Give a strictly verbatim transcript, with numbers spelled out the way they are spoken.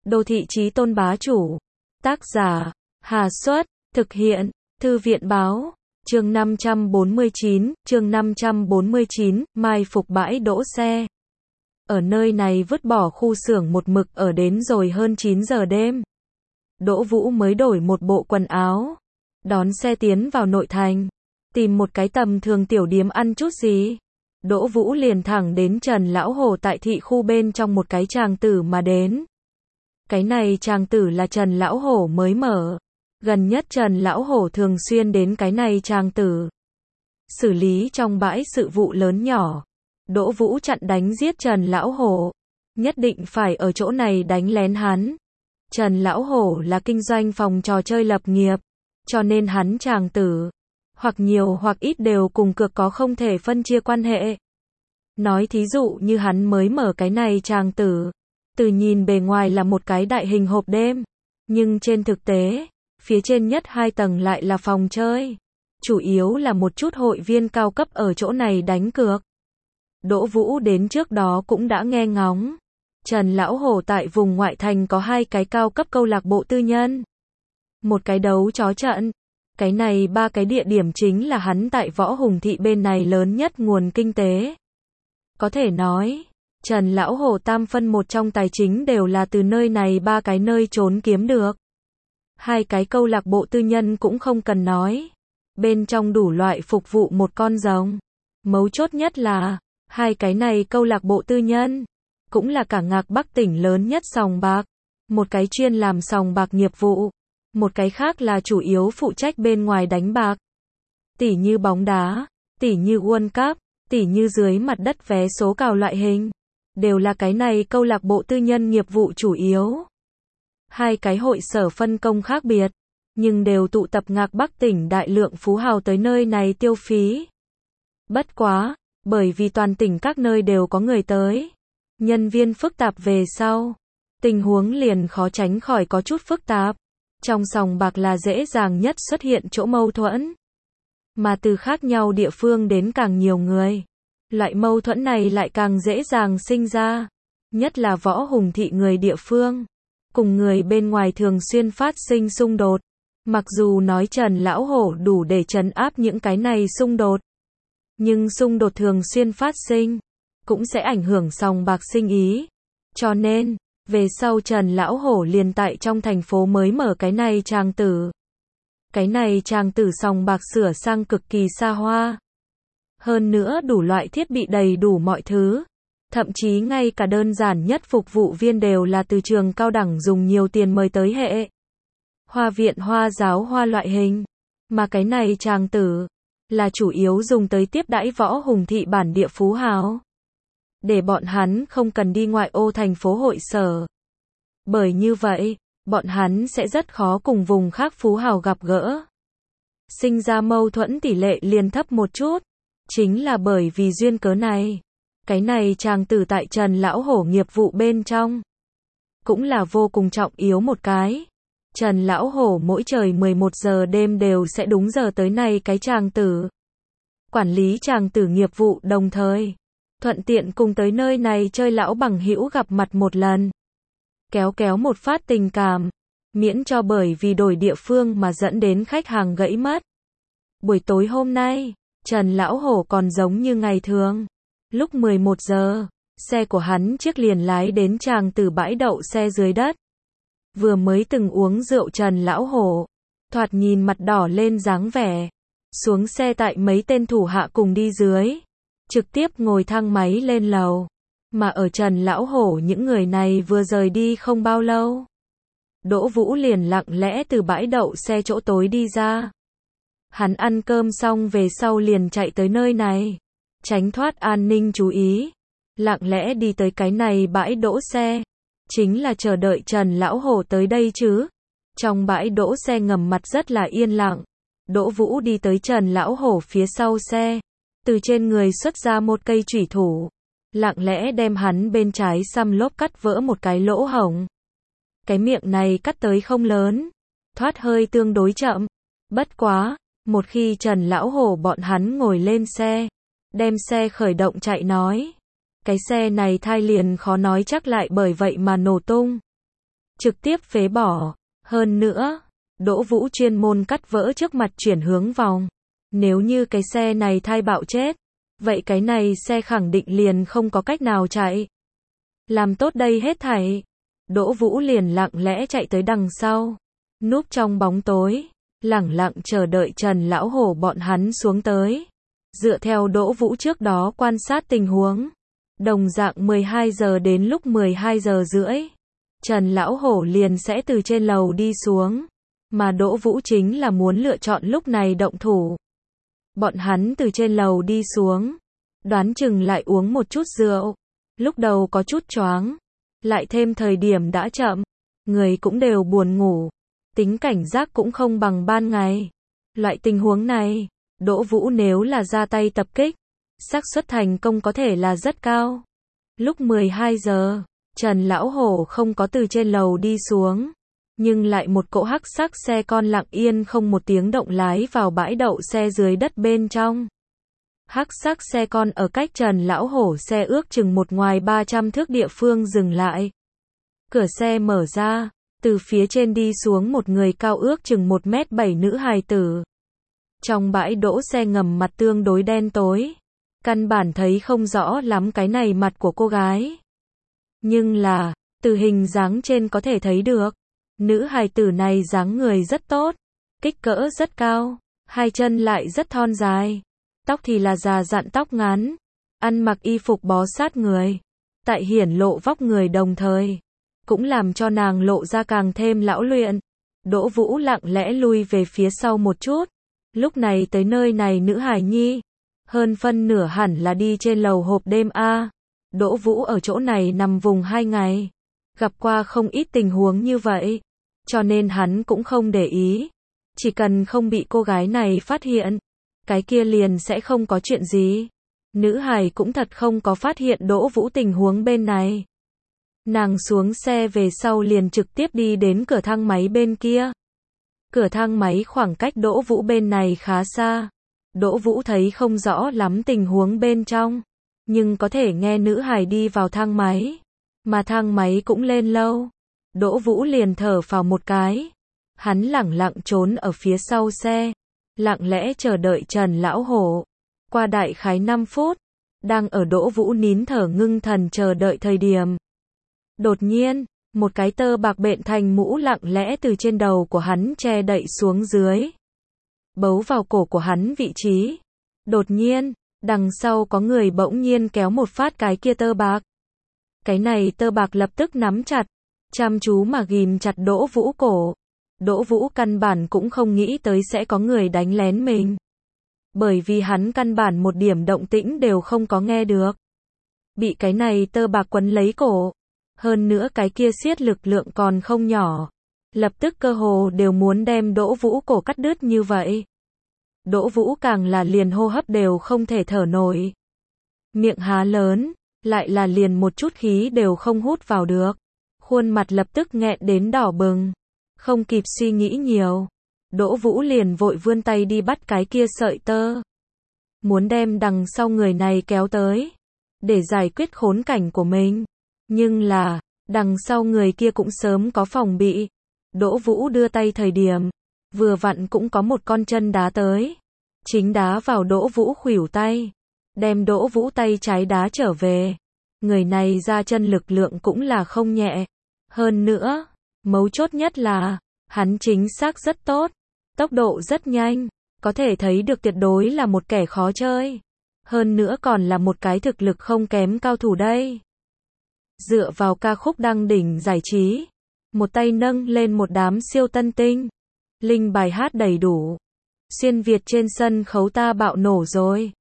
Đô thị chí tôn bá chủ. Tác giả, Hà Xuất, thực hiện, Thư viện báo. Chương năm trăm bốn mươi chín, chương năm trăm bốn mươi chín, mai phục bãi đỗ xe. Ở nơi này vứt bỏ khu xưởng một mực ở đến rồi hơn chín giờ đêm. Đỗ Vũ mới đổi một bộ quần áo, đón xe tiến vào nội thành, tìm một cái tầm thường tiểu điếm ăn chút gì. Đỗ Vũ liền thẳng đến Trần Lão Hổ tại thị khu bên trong một cái tràng tử mà đến. Cái này tràng tử là Trần Lão Hổ mới mở. Gần nhất Trần Lão Hổ thường xuyên đến cái này tràng tử, xử lý trong bãi sự vụ lớn nhỏ. Đỗ Vũ chặn đánh giết Trần Lão Hổ, nhất định phải ở chỗ này đánh lén hắn. Trần Lão Hổ là kinh doanh phòng trò chơi lập nghiệp, cho nên hắn tràng tử, hoặc nhiều hoặc ít đều cùng cược có không thể phân chia quan hệ. Nói thí dụ như hắn mới mở cái này tràng tử, từ nhìn bề ngoài là một cái đại hình hộp đêm, nhưng trên thực tế, phía trên nhất hai tầng lại là phòng chơi, chủ yếu là một chút hội viên cao cấp ở chỗ này đánh cược. Đỗ Vũ đến trước đó cũng đã nghe ngóng, Trần Lão Hổ tại vùng ngoại thành có hai cái cao cấp câu lạc bộ tư nhân, một cái đấu chó trận. Cái này ba cái địa điểm chính là hắn tại Võ Hùng Thị bên này lớn nhất nguồn kinh tế. Có thể nói, Trần Lão Hổ tam phân một trong tài chính đều là từ nơi này ba cái nơi trốn kiếm được. Hai cái câu lạc bộ tư nhân cũng không cần nói, bên trong đủ loại phục vụ một con rồng. Mấu chốt nhất là, hai cái này câu lạc bộ tư nhân, cũng là cả Ngạc Bắc tỉnh lớn nhất sòng bạc. Một cái chuyên làm sòng bạc nghiệp vụ, một cái khác là chủ yếu phụ trách bên ngoài đánh bạc. Tỉ như bóng đá, tỉ như World Cup, tỉ như dưới mặt đất vé số cào loại hình, đều là cái này câu lạc bộ tư nhân nghiệp vụ chủ yếu. Hai cái hội sở phân công khác biệt, nhưng đều tụ tập Ngạc Bắc tỉnh đại lượng phú hào tới nơi này tiêu phí. Bất quá, bởi vì toàn tỉnh các nơi đều có người tới, nhân viên phức tạp về sau, tình huống liền khó tránh khỏi có chút phức tạp. Trong sòng bạc là dễ dàng nhất xuất hiện chỗ mâu thuẫn, mà từ khác nhau địa phương đến càng nhiều người, loại mâu thuẫn này lại càng dễ dàng sinh ra. Nhất là Võ Hùng Thị người địa phương, cùng người bên ngoài thường xuyên phát sinh xung đột. Mặc dù nói Trần Lão Hổ đủ để trấn áp những cái này xung đột, nhưng xung đột thường xuyên phát sinh, cũng sẽ ảnh hưởng sòng bạc sinh ý. Cho nên, về sau Trần Lão Hổ liền tại trong thành phố mới mở cái này tràng tử. Cái này tràng tử sòng bạc sửa sang cực kỳ xa hoa. Hơn nữa đủ loại thiết bị đầy đủ mọi thứ. Thậm chí ngay cả đơn giản nhất phục vụ viên đều là từ trường cao đẳng dùng nhiều tiền mời tới hệ Hoa viện Hoa giáo Hoa loại hình. Mà cái này tràng tử là chủ yếu dùng tới tiếp đãi Võ Hùng Thị bản địa phú hào, để bọn hắn không cần đi ngoại ô thành phố hội sở. Bởi như vậy, bọn hắn sẽ rất khó cùng vùng khác phú hào gặp gỡ. Sinh ra mâu thuẫn tỷ lệ liền thấp một chút. Chính là bởi vì duyên cớ này, cái này tràng tử tại Trần Lão Hổ nghiệp vụ bên trong, cũng là vô cùng trọng yếu một cái. Trần Lão Hổ mỗi trời mười một giờ đêm đều sẽ đúng giờ tới này cái tràng tử, quản lý tràng tử nghiệp vụ, đồng thời thuận tiện cùng tới nơi này chơi lão bằng hữu gặp mặt một lần, kéo kéo một phát tình cảm, miễn cho bởi vì đổi địa phương mà dẫn đến khách hàng gãy mất. Buổi tối hôm nay, Trần Lão Hổ còn giống như ngày thường. Lúc mười một giờ, xe của hắn chiếc liền lái đến tràng tử bãi đậu xe dưới đất. Vừa mới từng uống rượu Trần Lão Hổ, thoạt nhìn mặt đỏ lên dáng vẻ, xuống xe tại mấy tên thủ hạ cùng đi dưới, trực tiếp ngồi thang máy lên lầu. Mà ở Trần Lão Hổ những người này vừa rời đi không bao lâu, Đỗ Vũ liền lặng lẽ từ bãi đậu xe chỗ tối đi ra. Hắn ăn cơm xong về sau liền chạy tới nơi này, tránh thoát an ninh chú ý, lặng lẽ đi tới cái này bãi đỗ xe, chính là chờ đợi Trần Lão Hổ tới đây chứ. Trong bãi đỗ xe ngầm mặt rất là yên lặng. Đỗ Vũ đi tới Trần Lão Hổ phía sau xe, từ trên người xuất ra một cây chủy thủ, lặng lẽ đem hắn bên trái xăm lốp cắt vỡ một cái lỗ hổng. Cái miệng này cắt tới không lớn, thoát hơi tương đối chậm. Bất quá, một khi Trần Lão Hổ bọn hắn ngồi lên xe, đem xe khởi động chạy nói, cái xe này thai liền khó nói chắc lại bởi vậy mà nổ tung. trực tiếp phế bỏ. Hơn nữa, Đỗ Vũ chuyên môn cắt vỡ trước mặt chuyển hướng vòng. Nếu như cái xe này thai bạo chết, vậy cái này xe khẳng định liền không có cách nào chạy. Làm tốt đây hết thảy, Đỗ Vũ liền lặng lẽ chạy tới đằng sau, núp trong bóng tối, lẳng lặng chờ đợi Trần Lão Hổ bọn hắn xuống tới. Dựa theo Đỗ Vũ trước đó quan sát tình huống, đồng dạng mười hai giờ đến lúc mười hai giờ rưỡi, Trần Lão Hổ liền sẽ từ trên lầu đi xuống, mà Đỗ Vũ chính là muốn lựa chọn lúc này động thủ. Bọn hắn từ trên lầu đi xuống, đoán chừng lại uống một chút rượu, lúc đầu có chút choáng, lại thêm thời điểm đã chậm, người cũng đều buồn ngủ, tính cảnh giác cũng không bằng ban ngày. Loại tình huống này, Đỗ Vũ nếu là ra tay tập kích, xác suất thành công có thể là rất cao. Lúc mười hai giờ, Trần Lão Hổ không có từ trên lầu đi xuống, nhưng lại một cỗ hắc sắc xe con lặng yên không một tiếng động lái vào bãi đậu xe dưới đất bên trong. Hắc sắc xe con ở cách Trần Lão Hổ xe ước chừng một ngoài ba trăm thước địa phương dừng lại. Cửa xe mở ra, từ phía trên đi xuống một người cao ước chừng một mét bảy nữ hài tử. Trong bãi đỗ xe ngầm mặt tương đối đen tối, căn bản thấy không rõ lắm cái này mặt của cô gái. Nhưng là, từ hình dáng trên có thể thấy được, nữ hài tử này dáng người rất tốt, kích cỡ rất cao, hai chân lại rất thon dài, tóc thì là già dặn tóc ngắn, ăn mặc y phục bó sát người, tại hiển lộ vóc người đồng thời, cũng làm cho nàng lộ ra càng thêm lão luyện. Đỗ Vũ lặng lẽ lui về phía sau một chút, lúc này tới nơi này nữ hài nhi, hơn phân nửa hẳn là đi trên lầu hộp đêm A. Đỗ Vũ ở chỗ này nằm vùng hai ngày, gặp qua không ít tình huống như vậy, cho nên hắn cũng không để ý. Chỉ cần không bị cô gái này phát hiện, cái kia liền sẽ không có chuyện gì. Nữ hài cũng thật không có phát hiện Đỗ Vũ tình huống bên này. Nàng xuống xe về sau liền trực tiếp đi đến cửa thang máy bên kia. Cửa thang máy khoảng cách Đỗ Vũ bên này khá xa. Đỗ Vũ thấy không rõ lắm tình huống bên trong, nhưng có thể nghe nữ hài đi vào thang máy, mà thang máy cũng lên lâu. Đỗ Vũ liền thở phào một cái. Hắn lẳng lặng trốn ở phía sau xe, lặng lẽ chờ đợi Trần Lão Hổ. Qua đại khái năm phút, đang ở Đỗ Vũ nín thở ngưng thần chờ đợi thời điểm. Đột nhiên, một cái tơ bạc bện thành mũ lặng lẽ từ trên đầu của hắn che đậy xuống dưới, bấu vào cổ của hắn vị trí. Đột nhiên, đằng sau có người bỗng nhiên kéo một phát cái kia tơ bạc. Cái này tơ bạc lập tức nắm chặt, chăm chú mà ghim chặt Đỗ Vũ cổ. Đỗ Vũ căn bản cũng không nghĩ tới sẽ có người đánh lén mình, bởi vì hắn căn bản một điểm động tĩnh đều không có nghe được. Bị cái này tơ bạc quấn lấy cổ, hơn nữa cái kia siết lực lượng còn không nhỏ, lập tức cơ hồ đều muốn đem Đỗ Vũ cổ cắt đứt như vậy. Đỗ Vũ càng là liền hô hấp đều không thể thở nổi. Miệng há lớn, lại là liền một chút khí đều không hút vào được. Khuôn mặt lập tức nghẹn đến đỏ bừng. Không kịp suy nghĩ nhiều, Đỗ Vũ liền vội vươn tay đi bắt cái kia sợi tơ, muốn đem đằng sau người này kéo tới, để giải quyết khốn cảnh của mình. Nhưng là, đằng sau người kia cũng sớm có phòng bị. Đỗ Vũ đưa tay thời điểm, vừa vặn cũng có một con chân đá tới, chính đá vào Đỗ Vũ khuỷu tay, đem Đỗ Vũ tay trái đá trở về. Người này ra chân lực lượng cũng là không nhẹ. Hơn nữa, mấu chốt nhất là, hắn chính xác rất tốt, tốc độ rất nhanh, có thể thấy được tuyệt đối là một kẻ khó chơi. Hơn nữa còn là một cái thực lực không kém cao thủ đây. Dựa vào ca khúc đăng đỉnh giải trí, một tay nâng lên một đám siêu tân tinh, linh bài hát đầy đủ. Xuyên Việt trên sân khấu ta bạo nổ rồi.